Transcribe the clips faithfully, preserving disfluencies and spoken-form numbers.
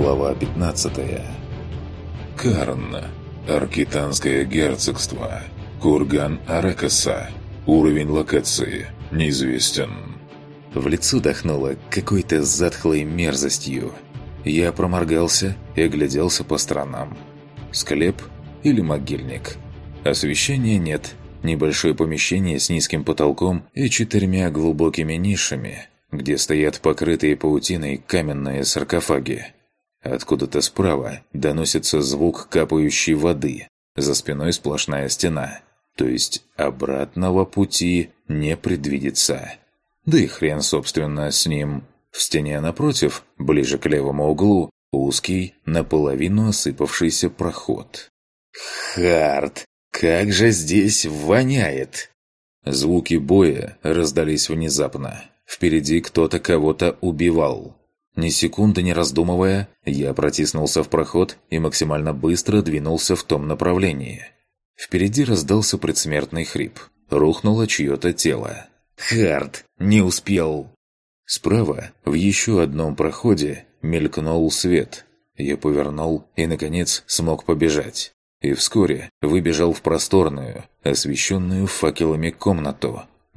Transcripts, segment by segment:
Глава пятнадцатая. Карн. Аркитанское герцогство. Курган Аракаса. Уровень локации неизвестен. В лицо дохнуло какой-то затхлой мерзостью. Я проморгался и огляделся по сторонам. Склеп или могильник? Освещения нет. Небольшое помещение с низким потолком и четырьмя глубокими нишами, где стоят покрытые паутиной каменные саркофаги. Откуда-то справа доносится звук капающей воды. За спиной сплошная стена. То есть обратного пути не предвидится. Да и хрен, собственно, с ним. В стене напротив, ближе к левому углу, узкий, наполовину осыпавшийся проход. «Хард, как же здесь воняет!» Звуки боя раздались внезапно. Впереди кто-то кого-то убивал. Ни секунды не раздумывая, я протиснулся в проход и максимально быстро двинулся в том направлении. Впереди раздался предсмертный хрип. Рухнуло чье-то тело. «Хард, не успел!» Справа, в еще одном проходе, мелькнул свет. Я повернул и, наконец, смог побежать. И вскоре выбежал в просторную, освещенную факелами комнату.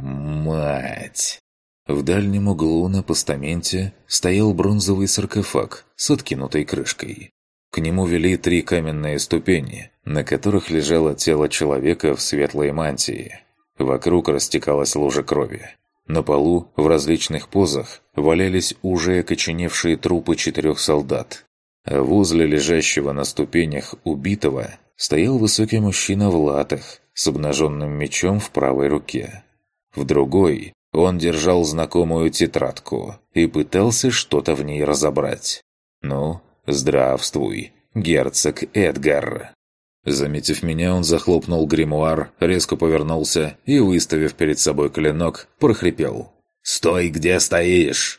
Мать! В дальнем углу на постаменте стоял бронзовый саркофаг с откинутой крышкой. К нему вели три каменные ступени, на которых лежало тело человека в светлой мантии. Вокруг растекалась лужа крови. На полу, в различных позах, валялись уже окоченевшие трупы четырех солдат. А возле лежащего на ступенях убитого стоял высокий мужчина в латах с обнаженным мечом в правой руке. В другой он держал знакомую тетрадку и пытался что-то в ней разобрать. «Ну, здравствуй, герцог Эдгар!» Заметив меня, он захлопнул гримуар, резко повернулся и, выставив перед собой клинок, прохрипел: «Стой, где стоишь!»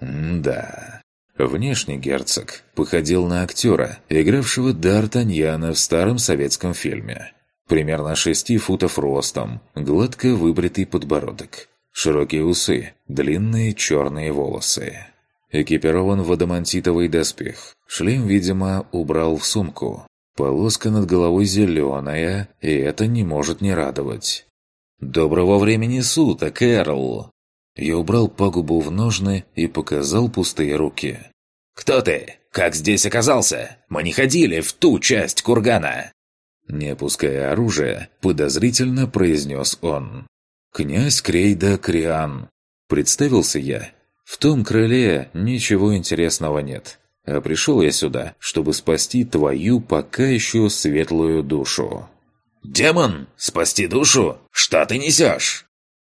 М-да. Внешне герцог походил на актера, игравшего Д'Артаньяна в старом советском фильме. Примерно шести футов ростом, гладко выбритый подбородок, широкие усы, длинные черные волосы. Экипирован в адамантитовый доспех. Шлем, видимо, убрал в сумку. Полоска над головой зеленая, и это не может не радовать. «Доброго времени суток, Эрл!» Я убрал пагубу в ножны и показал пустые руки. «Кто ты? Как здесь оказался? Мы не ходили в ту часть кургана!» Не опуская оружие, подозрительно произнес он. «Князь Крейда Криан». Представился я. «В том крыле ничего интересного нет. А пришел я сюда, чтобы спасти твою пока еще светлую душу». «Демон? Спасти душу? Что ты несешь?»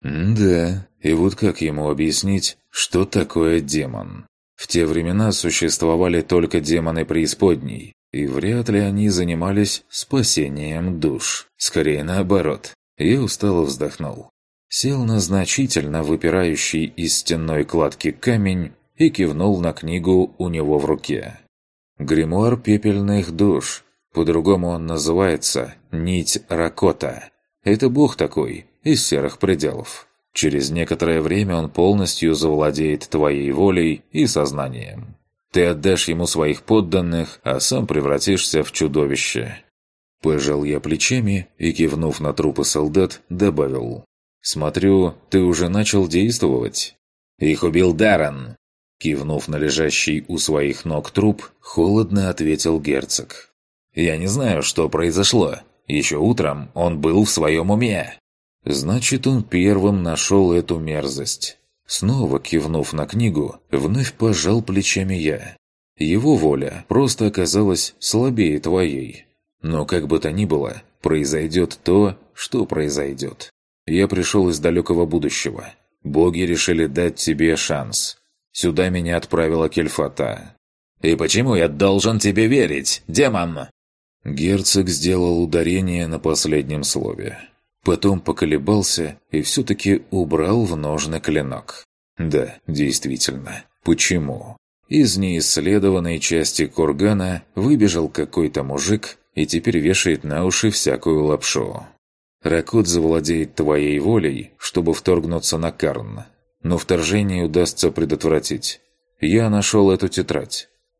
«Да, и вот как ему объяснить, что такое демон? В те времена существовали только демоны преисподней, и вряд ли они занимались спасением душ. Скорее наоборот». Я устало вздохнул. Сел на значительно выпирающий из стенной кладки камень и кивнул на книгу у него в руке. «Гримуар пепельных душ. По-другому он называется «Нить Ракота». Это бог такой, из серых пределов. Через некоторое время он полностью завладеет твоей волей и сознанием. Ты отдашь ему своих подданных, а сам превратишься в чудовище». Пожал я плечами и, кивнув на трупы солдат, добавил: «Смотрю, ты уже начал действовать». «Их убил Даррен!» Кивнув на лежащий у своих ног труп, холодно ответил герцог. «Я не знаю, что произошло. Еще утром он был в своем уме». «Значит, он первым нашел эту мерзость». Снова кивнув на книгу, вновь пожал плечами я. Его воля просто оказалась слабее твоей. Но как бы то ни было, произойдет то, что произойдет. Я пришел из далекого будущего. Боги решили дать тебе шанс. Сюда меня отправила Кельфата. «И почему я должен тебе верить, демон?» Герцог сделал ударение на последнем слове. Потом поколебался и все-таки убрал в ножны клинок. Да, действительно. Почему? Из неисследованной части кургана выбежал какой-то мужик и теперь вешает на уши всякую лапшу. Ракот завладеет твоей волей, чтобы вторгнуться на Карн. Но вторжение удастся предотвратить. Я нашел эту тетрадь.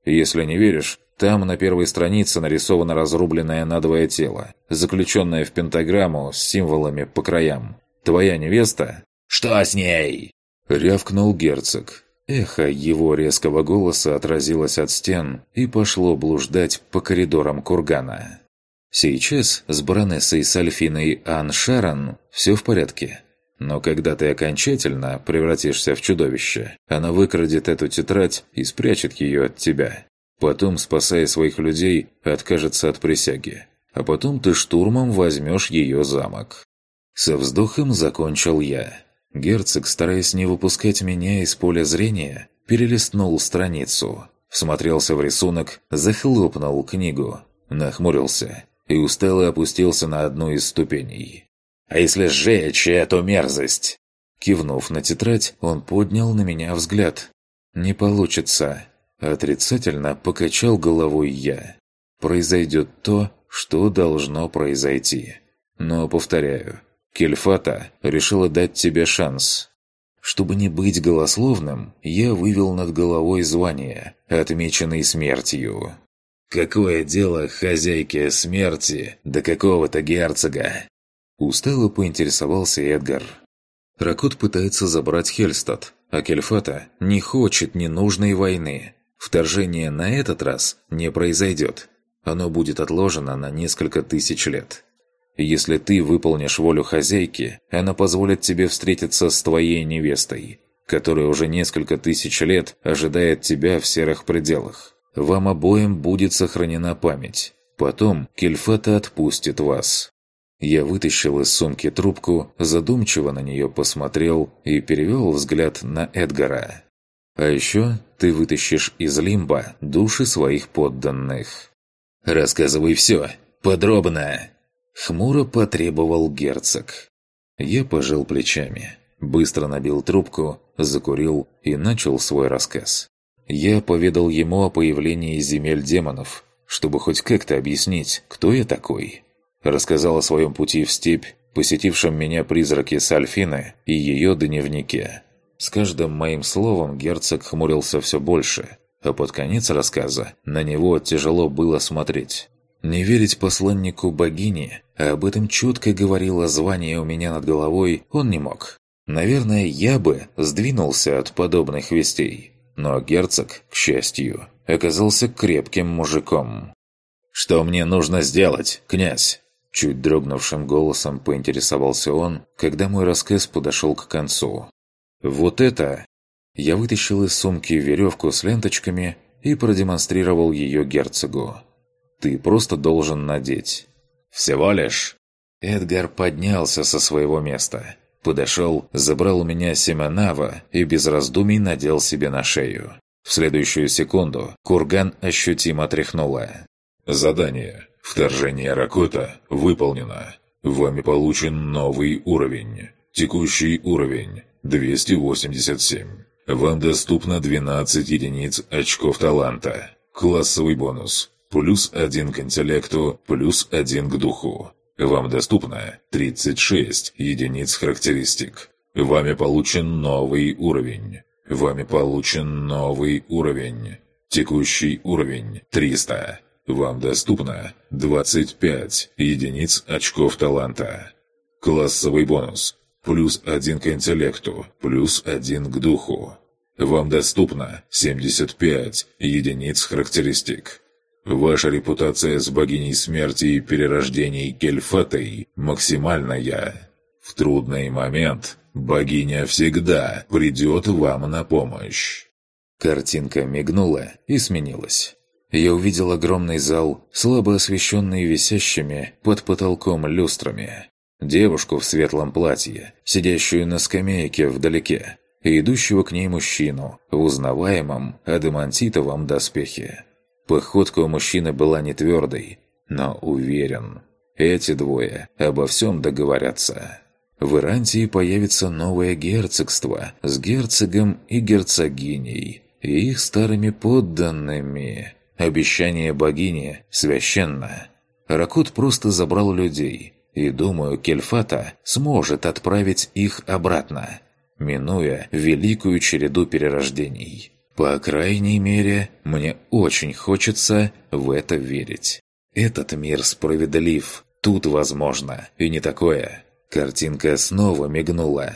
Если не веришь, там на первой странице нарисовано разрубленное надвое тело, заключенное в пентаграмму с символами по краям. Твоя невеста?» «Что с ней?» — рявкнул герцог. Эхо его резкого голоса отразилось от стен и пошло блуждать по коридорам кургана. Сейчас с баронессой Сальфиной Ан Шарон все в порядке. Но когда ты окончательно превратишься в чудовище, она выкрадет эту тетрадь и спрячет ее от тебя. Потом, спасая своих людей, откажется от присяги. А потом ты штурмом возьмешь ее замок. Со вздохом закончил я. Герцог, стараясь не выпускать меня из поля зрения, перелистнул страницу, всмотрелся в рисунок, захлопнул книгу, нахмурился и устало опустился на одну из ступеней. «А если сжечь эту мерзость?» Кивнув на тетрадь, он поднял на меня взгляд. «Не получится». Отрицательно покачал головой я. «Произойдет то, что должно произойти. Но, повторяю, Кельфата решила дать тебе шанс. Чтобы не быть голословным, я вывел над головой звание, отмеченное смертью». «Какое дело хозяйке смерти до какого-то герцога?» Устало поинтересовался Эдгар. Ракот пытается забрать Хельстад, а Кельфата не хочет ненужной войны. Вторжение на этот раз не произойдет. Оно будет отложено на несколько тысяч лет. Если ты выполнишь волю хозяйки, она позволит тебе встретиться с твоей невестой, которая уже несколько тысяч лет ожидает тебя в серых пределах. Вам обоим будет сохранена память. Потом Кельфата отпустит вас. Я вытащил из сумки трубку, задумчиво на нее посмотрел и перевел взгляд на Эдгара. А еще ты вытащишь из лимба души своих подданных. «Рассказывай все, подробно!» Хмуро потребовал герцог. Я пожал плечами, быстро набил трубку, закурил и начал свой рассказ. Я поведал ему о появлении земель демонов, чтобы хоть как-то объяснить, кто я такой. Рассказал о своем пути в степь, посетившем меня призраке Сальфины и ее дневнике. С каждым моим словом герцог хмурился все больше, а под конец рассказа на него тяжело было смотреть. Не верить посланнику богини, а об этом четко говорило звание у меня над головой, он не мог. Наверное, я бы сдвинулся от подобных вестей. Но герцог, к счастью, оказался крепким мужиком. «Что мне нужно сделать, князь?» Чуть дрогнувшим голосом поинтересовался он, когда мой рассказ подошел к концу. «Вот это...» Я вытащил из сумки веревку с ленточками и продемонстрировал ее герцогу. «Ты просто должен надеть». «Всего лишь?» Эдгар поднялся со своего места. Подошел, забрал у меня семенава и без раздумий надел себе на шею. В следующую секунду курган ощутимо тряхнуло. Задание. Вторжение Ракота выполнено. Вами получен новый уровень. Текущий уровень двести восемьдесят семь. Вам доступно двенадцать единиц очков таланта. Классовый бонус. Плюс один к интеллекту, плюс один к духу. Вам доступно тридцать шесть единиц характеристик. Вами получен новый уровень. Вами получен новый уровень. Текущий уровень триста. Вам доступно двадцать пять единиц очков таланта. Классовый бонус. Плюс один к интеллекту, плюс один к духу. Вам доступно семьдесят пять единиц характеристик. Ваша репутация с богиней смерти и перерождений Кельфатой максимальная. В трудный момент богиня всегда придет вам на помощь. Картинка мигнула и сменилась. Я увидел огромный зал, слабо освещенный висящими под потолком люстрами. Девушку в светлом платье, сидящую на скамейке вдалеке, и идущего к ней мужчину в узнаваемом адамантитовом доспехе. Походка у мужчины была не твердой, но уверен. Эти двое обо всем договорятся. В Ирантии появится новое герцогство с герцогом и герцогиней и их старыми подданными. Обещание богини священно. Ракот просто забрал людей, и, думаю, Кельфата сможет отправить их обратно, минуя великую череду перерождений. По крайней мере, мне очень хочется в это верить. Этот мир справедлив, тут возможно, и не такое. Картинка снова мигнула.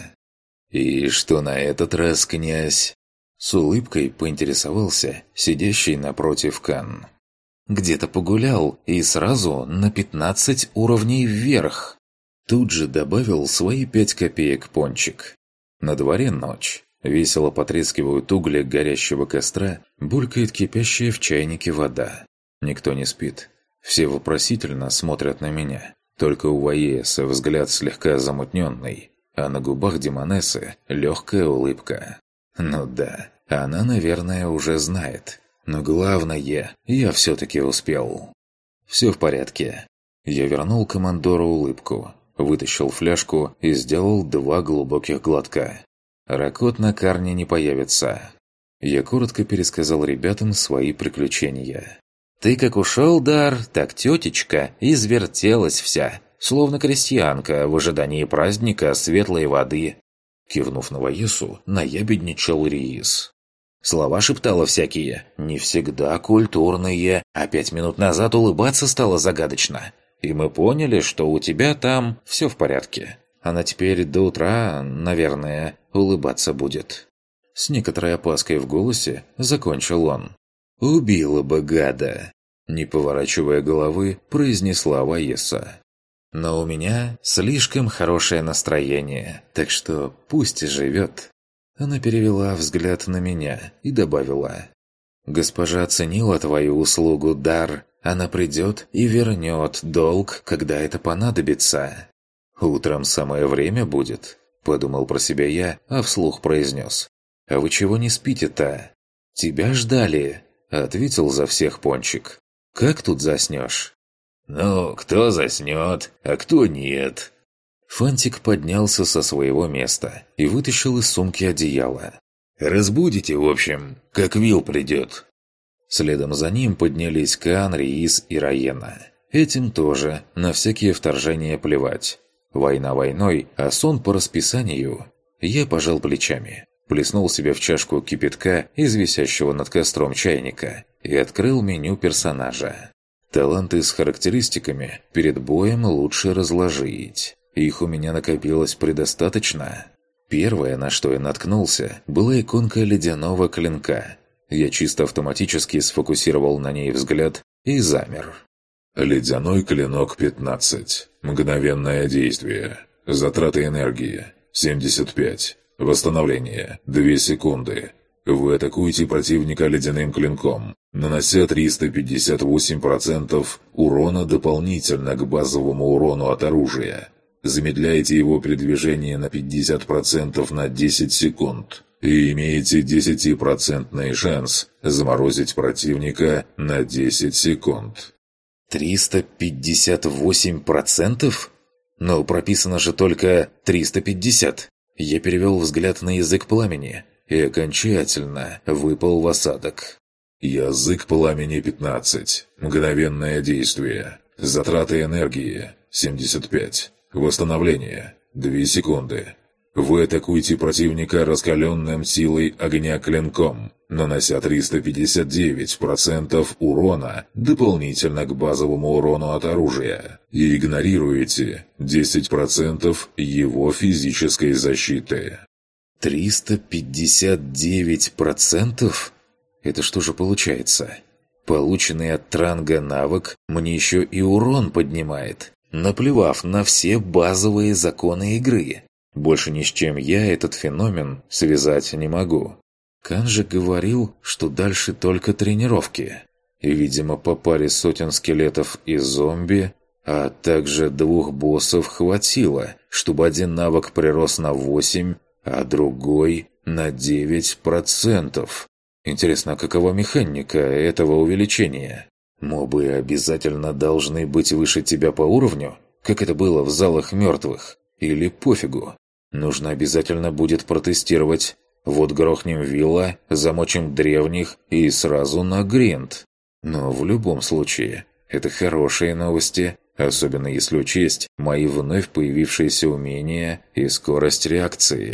«И что на этот раз, князь?» С улыбкой поинтересовался сидящий напротив Кан. «Где-то погулял и сразу на пятнадцать уровней вверх!» Тут же добавил свои пять копеек Пончик. На дворе ночь. Весело потрескивают угли горящего костра, булькает кипящая в чайнике вода. Никто не спит. Все вопросительно смотрят на меня. Только у Ваеса взгляд слегка замутненный, а на губах Демонессы легкая улыбка. Ну да, она, наверное, уже знает. Но главное, я все-таки успел. Все в порядке. Я вернул командору улыбку, вытащил фляжку и сделал два глубоких глотка. Ракот на Карне не появится. Я коротко пересказал ребятам свои приключения. «Ты как ушел, Дар, так тетечка извертелась вся, словно крестьянка в ожидании праздника светлой воды». Кивнув на Ваесу, наябедничал Риис. Слова шептала всякие, не всегда культурные, а пять минут назад улыбаться стало загадочно. И мы поняли, что у тебя там все в порядке. Она теперь до утра, наверное, улыбаться будет. С некоторой опаской в голосе закончил он. «Убила бы гада!» Не поворачивая головы, произнесла Ваеса. «Но у меня слишком хорошее настроение, так что пусть живет». Она перевела взгляд на меня и добавила. «Госпожа оценила твою услугу, Дар. Она придет и вернет долг, когда это понадобится». «Утром самое время будет», – подумал про себя я, а вслух произнес. «А вы чего не спите-то?» «Тебя ждали», – ответил за всех Пончик. «Как тут заснешь?» «Ну, кто заснет, а кто нет?» Фантик поднялся со своего места и вытащил из сумки одеяло. «Разбудите, в общем, как Вил придет». Следом за ним поднялись Кан, Риис и Раена. Этим тоже на всякие вторжения плевать. Война войной, а сон по расписанию. Я пожал плечами, плеснул себе в чашку кипятка из висящего над костром чайника и открыл меню персонажа. Таланты с характеристиками перед боем лучше разложить. Их у меня накопилось предостаточно. Первое, на что я наткнулся, была иконка ледяного клинка. Я чисто автоматически сфокусировал на ней взгляд и замер. Ледяной клинок пятнадцать. Мгновенное действие. Затраты энергии семьдесят пять. Восстановление две секунды. Вы атакуете противника ледяным клинком, нанося триста пятьдесят восемь процентов урона дополнительно к базовому урону от оружия. Замедляете его передвижение на пятьдесят процентов на десять секунд. И имеете десятипроцентный шанс заморозить противника на десять секунд. триста пятьдесят восемь процентов? Но прописано же только триста пятьдесят. Я перевел взгляд на язык пламени и окончательно выпал в осадок. Язык пламени пятнадцать. Мгновенное действие. Затраты энергии семьдесят пять. Восстановление две секунды. Вы атакуете противника раскаленным силой огня клинком, нанося триста пятьдесят девять процентов урона дополнительно к базовому урону от оружия, и игнорируете десять процентов его физической защиты. триста пятьдесят девять процентов? Это что же получается? Полученный от Транга навык мне еще и урон поднимает, наплевав на все базовые законы игры. Больше ни с чем я этот феномен связать не могу. Кан же говорил, что дальше только тренировки. И, видимо, по паре сотен скелетов и зомби, а также двух боссов хватило, чтобы один навык прирос на восемь, а другой на девять процентов. Интересно, какова механика этого увеличения? Мобы обязательно должны быть выше тебя по уровню, как это было в залах мертвых? Или пофигу? Нужно обязательно будет протестировать. Вот грохнем Вилла, замочим древних и сразу на гринд. Но в любом случае, это хорошие новости, особенно если учесть мои вновь появившиеся умения и скорость реакции.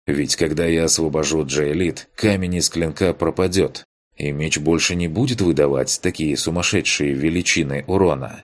Ведь когда я освобожу Джейлит, камень из клинка пропадет, и меч больше не будет выдавать такие сумасшедшие величины урона.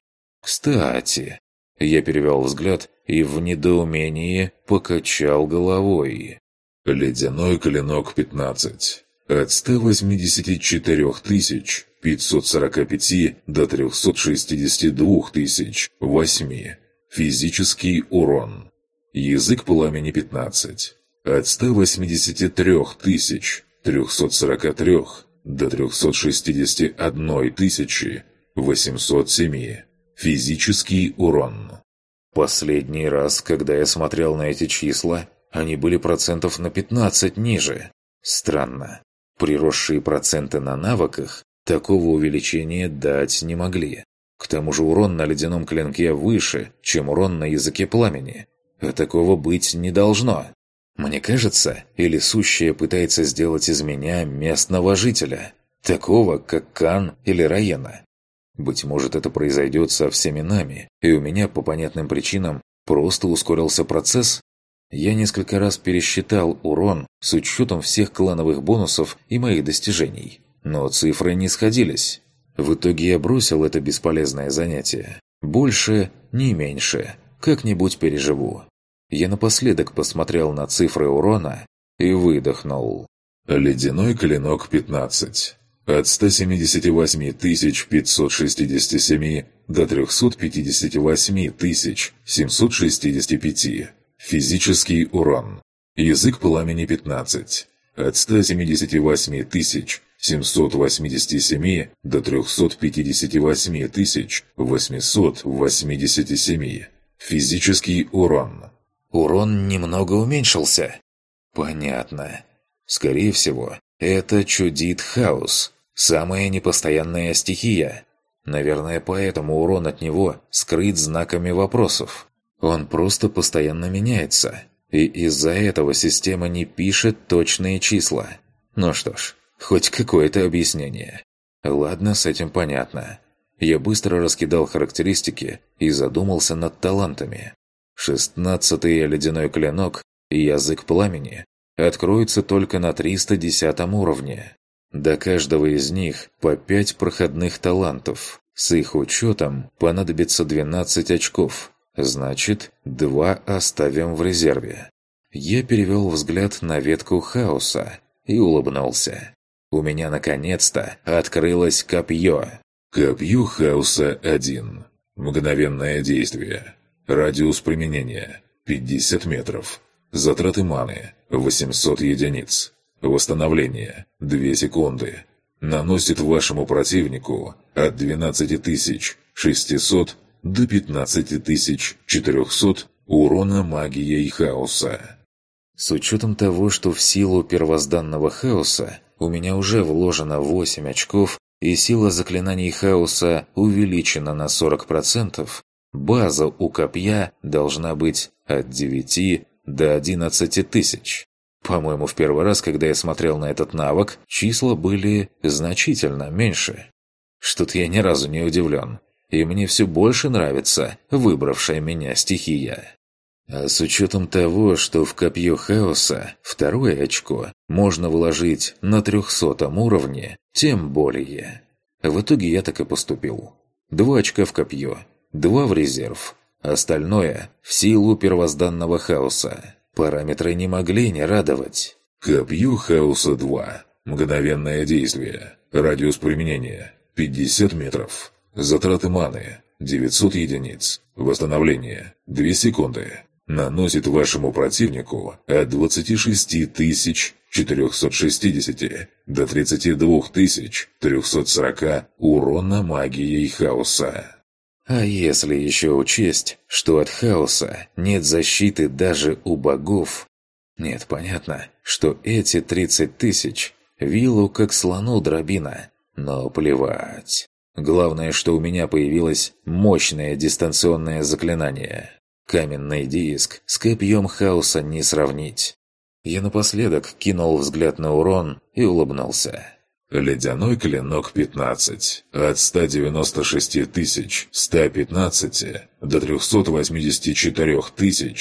Кстати, я перевел взгляд и в недоумении покачал головой. Ледяной клинок пятнадцать. От ста восьмидесяти четырёх тысяч пятисот сорока пяти до трёхсот шестидесяти двух тысяч восьми. Физический урон. Язык пламени пятнадцать. От ста восьмидесяти трёх тысяч трёхсот сорока трёх до трёхсот шестидесяти одной тысячи восьмисот семи. Физический урон. Последний раз, когда я смотрел на эти числа, они были процентов на пятнадцать ниже. Странно. Приросшие проценты на навыках такого увеличения дать не могли. К тому же урон на ледяном клинке выше, чем урон на языке пламени. А такого быть не должно. Мне кажется, или сущее пытается сделать из меня местного жителя, такого, как Кан или Раена. Быть может, это произойдет со всеми нами, и у меня по понятным причинам просто ускорился процесс? Я несколько раз пересчитал урон с учетом всех клановых бонусов и моих достижений, но цифры не сходились. В итоге я бросил это бесполезное занятие. Больше, не меньше. Как-нибудь переживу. Я напоследок посмотрел на цифры урона и выдохнул. Ледяной клинок пятнадцать. От ста семидесяти восьми тысяч пятисот шестидесяти семи до трёхсот пятидесяти восьми тысяч семисот шестидесяти пяти. Физический урон. Язык пламени пятнадцать. От ста семидесяти восьми тысяч семисот восьмидесяти семи до трёхсот пятидесяти восьми тысяч восьмисот восьмидесяти семи. Физический урон. Урон немного уменьшился. Понятно. Скорее всего, это чудит хаос. Самая непостоянная стихия. Наверное, поэтому урон от него скрыт знаками вопросов. Он просто постоянно меняется. И из-за этого система не пишет точные числа. Ну что ж, хоть какое-то объяснение. Ладно, с этим понятно. Я быстро раскидал характеристики и задумался над талантами. Шестнадцатый ледяной клинок и язык пламени откроются только на триста десятом уровне. До каждого из них по пять проходных талантов. С их учетом понадобится двенадцать очков. Значит, два оставим в резерве. Я перевел взгляд на ветку хаоса и улыбнулся. У меня наконец-то открылось копье. Копье хаоса один. Мгновенное действие. Радиус применения пятьдесят метров. Затраты маны восемьсот единиц. Восстановление две секунды. Наносит вашему противнику от двенадцати тысяч шестисот до пятнадцати тысяч четырехсот урона магией хаоса. С учетом того, что в силу первозданного хаоса у меня уже вложено восемь очков и сила заклинаний хаоса увеличена на сорок процентов, база у копья должна быть от девяти до одиннадцати тысяч. По-моему, в первый раз, когда я смотрел на этот навык, числа были значительно меньше. Что-то я ни разу не удивлен, и мне все больше нравится выбравшая меня стихия. А с учетом того, что в копье хаоса второе очко можно вложить на трехсотом уровне, тем более. В итоге я так и поступил. Два очка в копье, два в резерв. Остальное в силу первозданного хаоса. Параметры не могли не радовать. Копье хаоса два. Мгновенное действие. Радиус применения пятьдесят метров. Затраты маны девятьсот единиц. Восстановление две секунды. Наносит вашему противнику от двадцати шести тысяч четырехсот шестидесяти до тридцати двух тысяч трехсот сорока урона магией хаоса. А если еще учесть, что от хаоса нет защиты даже у богов... Нет, понятно, что эти тридцать тысяч вилу как слону дробина. Но плевать. Главное, что у меня появилось мощное дистанционное заклинание. Каменный диск с копьем хаоса не сравнить. Я напоследок кинул взгляд на урон и улыбнулся. Ледяной клинок пятнадцать. От ста девяноста шести тысяч ста пятнадцати до трехсот восьмидесяти четырёх тысяч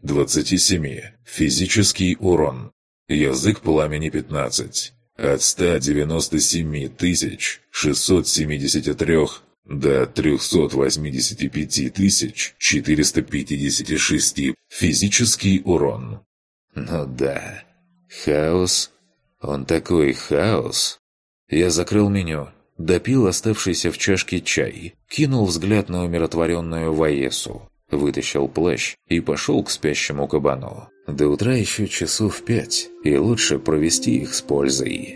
двадцати семи. Физический урон. Язык пламени пятнадцать. От ста девяноста семи тысяч шестисот семидесяти трёх до трёхсот восьмидесяти пяти тысяч четырёхсот пятидесяти шести. Физический урон. Ну да. Хаос. Он такой хаос. Я закрыл меню, допил оставшийся в чашке чай, кинул взгляд на умиротворенную Ваесу, вытащил плащ и пошел к спящему кабану. До утра еще часов пять, и лучше провести их с пользой.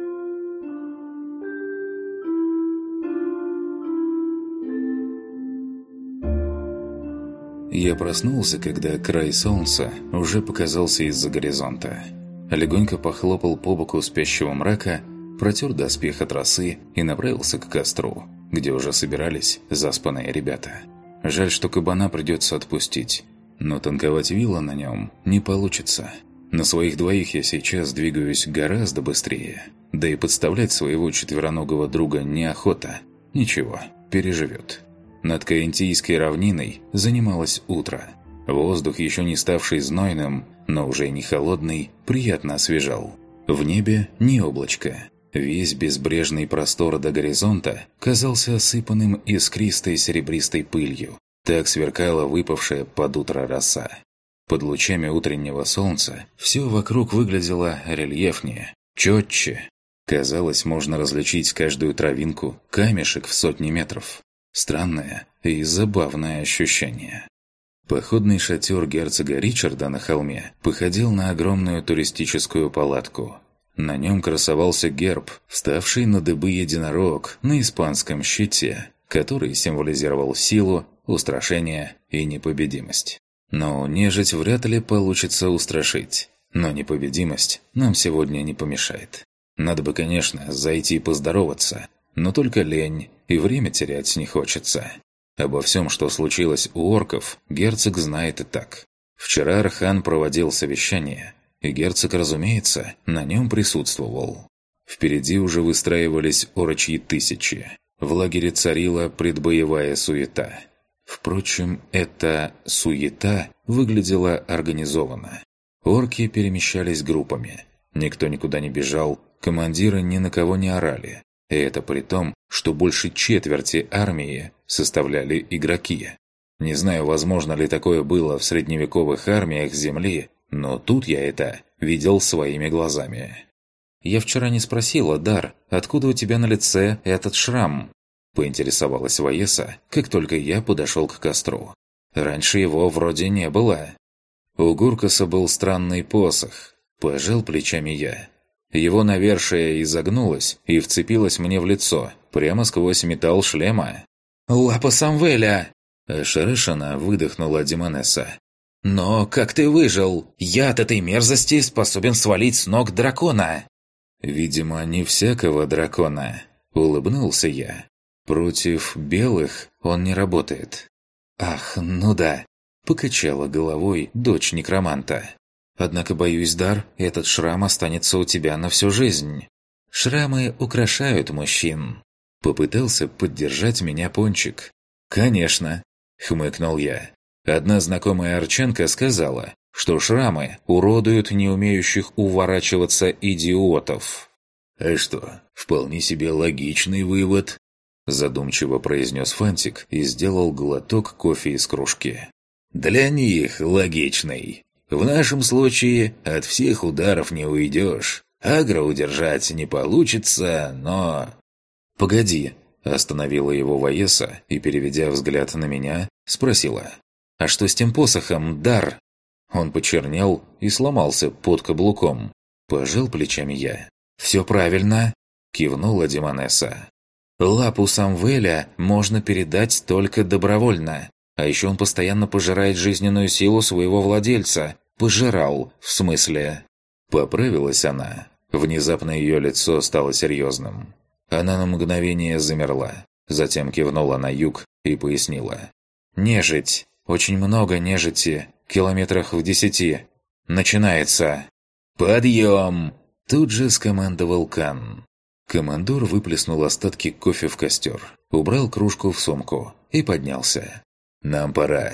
Я проснулся, когда край солнца уже показался из-за горизонта. Легонько похлопал по боку спящего мрака, протер доспех от росы и направился к костру, где уже собирались заспанные ребята. Жаль, что кабана придется отпустить, но танковать вилла на нем не получится. На своих двоих я сейчас двигаюсь гораздо быстрее, да и подставлять своего четвероногого друга неохота. Ничего, переживет. Над Карентийской равниной занималось утро. Воздух, еще не ставший знойным, но уже не холодный, приятно освежал. В небе ни облачко. Весь безбрежный простор до горизонта казался осыпанным искристой серебристой пылью. Так сверкала выпавшая под утро роса. Под лучами утреннего солнца все вокруг выглядело рельефнее, четче. Казалось, можно различить каждую травинку, камешек в сотни метров. Странное и забавное ощущение. Походный шатер герцога Ричарда на холме походил на огромную туристическую палатку. На нем красовался герб, вставший на дыбы единорог на испанском щите, который символизировал силу, устрашение и непобедимость. Но нежить вряд ли получится устрашить, но непобедимость нам сегодня не помешает. Надо бы, конечно, зайти поздороваться, но только лень и время терять не хочется. Обо всем, что случилось у орков, герцог знает и так. Вчера Архан проводил совещание, и герцог, разумеется, на нем присутствовал. Впереди уже выстраивались орочьи тысячи. В лагере царила предбоевая суета. Впрочем, эта суета выглядела организованно. Орки перемещались группами. Никто никуда не бежал, командиры ни на кого не орали. И это при том, что больше четверти армии составляли игроки. Не знаю, возможно ли такое было в средневековых армиях Земли, но тут я это видел своими глазами. «Я вчера не спросила, Дар, откуда у тебя на лице этот шрам?» – поинтересовалась Ваеса, как только я подошел к костру. «Раньше его вроде не было». У Гуркаса был странный посох, пожал плечами я. Его навершие изогнулось и вцепилось мне в лицо, прямо сквозь металл шлема. «Лапа Самвеля!» – ошарашенно выдохнула Демонесса. «Но как ты выжил? Я от этой мерзости способен свалить с ног дракона!» «Видимо, не всякого дракона», – улыбнулся я. «Против белых он не работает». «Ах, ну да», – покачала головой дочь некроманта. «Однако, боюсь, Дар, этот шрам останется у тебя на всю жизнь. Шрамы украшают мужчин». Попытался поддержать меня Пончик. «Конечно», – хмыкнул я. Одна знакомая арчанка сказала, что шрамы уродуют не умеющих уворачиваться идиотов. «А что, вполне себе логичный вывод», – задумчиво произнес Фантик и сделал глоток кофе из кружки. «Для них логичный. В нашем случае от всех ударов не уйдешь. Агро удержать не получится, но...» «Погоди», – остановила его Ваеса и, переведя взгляд на меня, спросила. «А что с тем посохом, Дар?» Он почернел и сломался под каблуком. Пожал плечами я. «Все правильно», – кивнула Демонесса. «Лапу Самвеля можно передать только добровольно. А еще он постоянно пожирает жизненную силу своего владельца. Пожирал, в смысле». Поправилась она. Внезапно ее лицо стало серьезным. Она на мгновение замерла, затем кивнула на юг и пояснила. «Нежить. Очень много нежити. Километрах в десяти. Начинается». «Подъем!» Тут же скомандовал Кан. Командор выплеснул остатки кофе в костер, убрал кружку в сумку и поднялся. «Нам пора.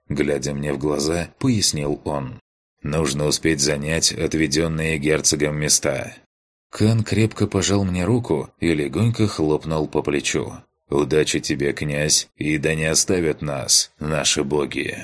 Глядя мне в глаза, пояснил он. «Нужно успеть занять отведенные герцогом места». Кан крепко пожал мне руку и легонько хлопнул по плечу. «Удачи тебе, князь, и да не оставят нас, наши боги!»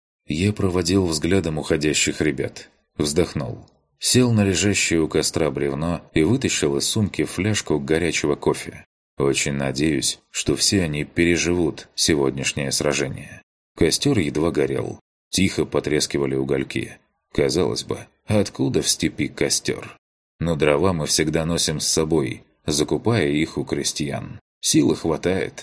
Я проводил взглядом уходящих ребят. Вздохнул. Сел на лежащее у костра бревно и вытащил из сумки фляжку горячего кофе. Очень надеюсь, что все они переживут сегодняшнее сражение. Костер едва горел. Тихо потрескивали угольки. Казалось бы, откуда в степи костер? Но дрова мы всегда носим с собой, закупая их у крестьян. Силы хватает.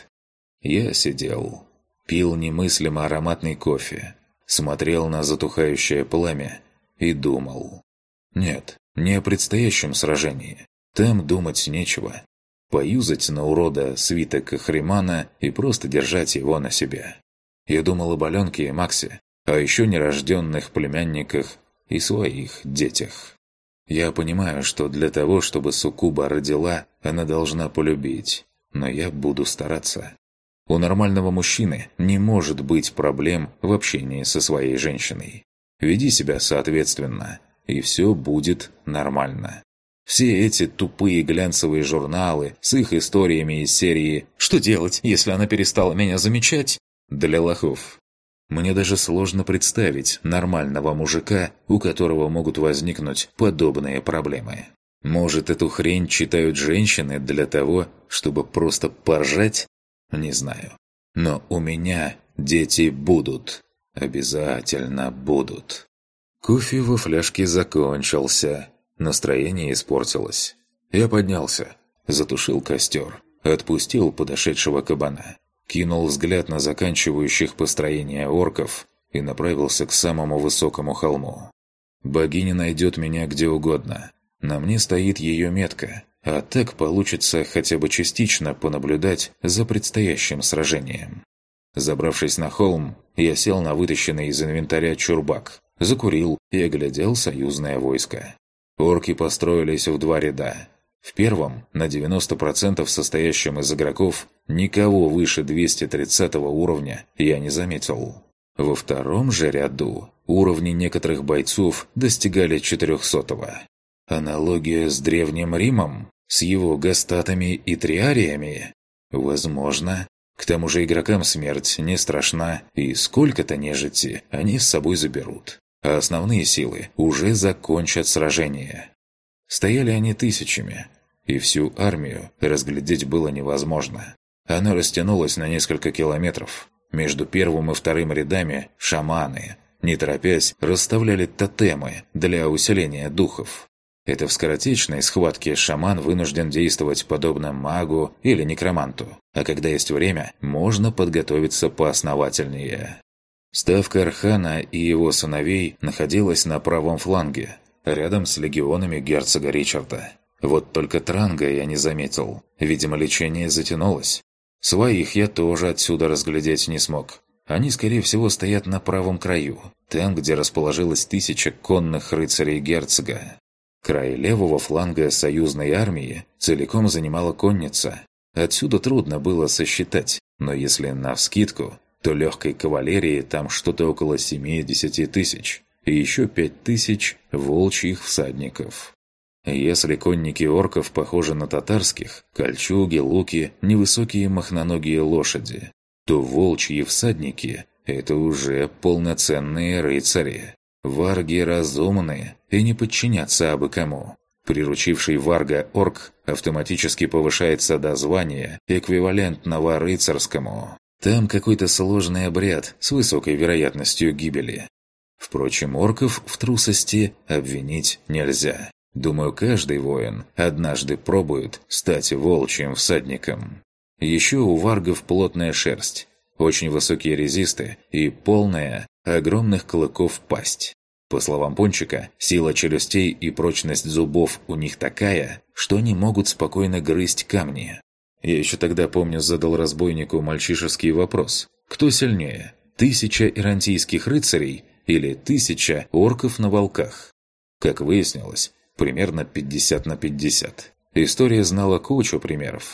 Я сидел, пил немыслимо ароматный кофе, смотрел на затухающее пламя и думал. Нет, не о предстоящем сражении. Там думать нечего. Поюзать на урода свиток Ахримана и просто держать его на себе. Я думал об Аленке и Максе, а еще нерожденных племянниках и своих детях. Я понимаю, что для того, чтобы суккуба родила, она должна полюбить. Но я буду стараться. У нормального мужчины не может быть проблем в общении со своей женщиной. Веди себя соответственно, и все будет нормально. Все эти тупые глянцевые журналы с их историями из серии «Что делать, если она перестала меня замечать?» для лохов. Мне даже сложно представить нормального мужика, у которого могут возникнуть подобные проблемы. Может, эту хрень читают женщины для того, чтобы просто поржать? Не знаю. Но у меня дети будут. Обязательно будут. Кофе во фляжке закончился. Настроение испортилось. Я поднялся, затушил костер, отпустил подошедшего кабана, кинул взгляд на заканчивающих построение орков и направился к самому высокому холму. Богиня найдет меня где угодно. На мне стоит ее метка, а так получится хотя бы частично понаблюдать за предстоящим сражением. Забравшись на холм, я сел на вытащенный из инвентаря чурбак, закурил и оглядел союзное войско. Орки построились в два ряда. В первом, на девяносто процентов состоящем из игроков, никого выше двести тридцатого уровня я не заметил. Во втором же ряду уровни некоторых бойцов достигали четырехсотого. Аналогия с Древним Римом? С его гастатами и триариями? Возможно. К тому же игрокам смерть не страшна, и сколько-то нежити они с собой заберут. А основные силы уже закончат сражение. Стояли они тысячами, и всю армию разглядеть было невозможно. Оно растянулось на несколько километров. Между первым и вторым рядами шаманы, не торопясь, расставляли тотемы для усиления духов. Это в скоротечной схватке шаман вынужден действовать подобно магу или некроманту, а когда есть время, можно подготовиться поосновательнее. Ставка Архана и его сыновей находилась на правом фланге, рядом с легионами герцога Ричарда. Вот только Транга я не заметил, видимо, лечение затянулось. Своих я тоже отсюда разглядеть не смог. Они, скорее всего, стоят на правом краю, там, где расположилась тысяча конных рыцарей герцога. Край левого фланга союзной армии целиком занимала конница. Отсюда трудно было сосчитать, но если навскидку, то легкой кавалерии там что-то около семидесяти тысяч, и еще пять тысяч волчьих всадников. Если конники орков похожи на татарских, кольчуги, луки, невысокие махноногие лошади, то волчьи всадники – это уже полноценные рыцари. Варги разумные и не подчинятся абы кому. Приручивший варга орк автоматически повышается до звания, эквивалентного рыцарскому. Там какой-то сложный обряд с высокой вероятностью гибели. Впрочем, орков в трусости обвинить нельзя. Думаю, каждый воин однажды пробует стать волчьим всадником. Еще у варгов плотная шерсть, очень высокие резисты и полная огромных клыков пасть. По словам Пончика, сила челюстей и прочность зубов у них такая, что они могут спокойно грызть камни. Я еще тогда, помню, задал разбойнику мальчишеский вопрос. Кто сильнее, тысяча ирантийских рыцарей или тысяча орков на волках? Как выяснилось, примерно пятьдесят на пятьдесят. История знала кучу примеров.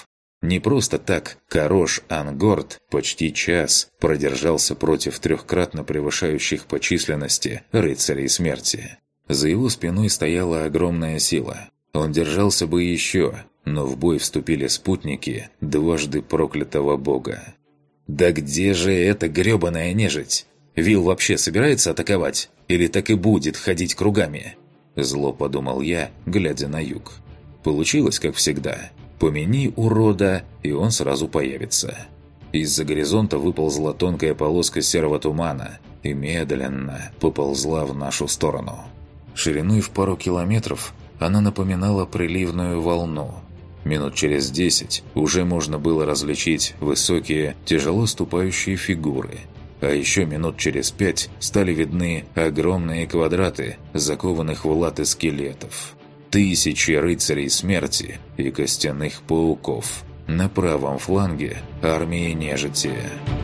Не просто так Карош Ангорд почти час продержался против трехкратно превышающих по численности рыцарей смерти. За его спиной стояла огромная сила. Он держался бы еще, но в бой вступили спутники дважды проклятого бога. «Да где же эта грёбаная нежить? Вилл вообще собирается атаковать? Или так и будет ходить кругами?» Зло подумал я, глядя на юг. Получилось, как всегда. Помяни урода, и он сразу появится. Из-за горизонта выползла тонкая полоска серого тумана и медленно поползла в нашу сторону. Шириной в пару километров она напоминала приливную волну. Минут через десять уже можно было различить высокие, тяжело ступающие фигуры. А еще минут через пять стали видны огромные квадраты, закованных в латы скелетов. Тысячи рыцарей смерти и костяных пауков. На правом фланге армии нежити.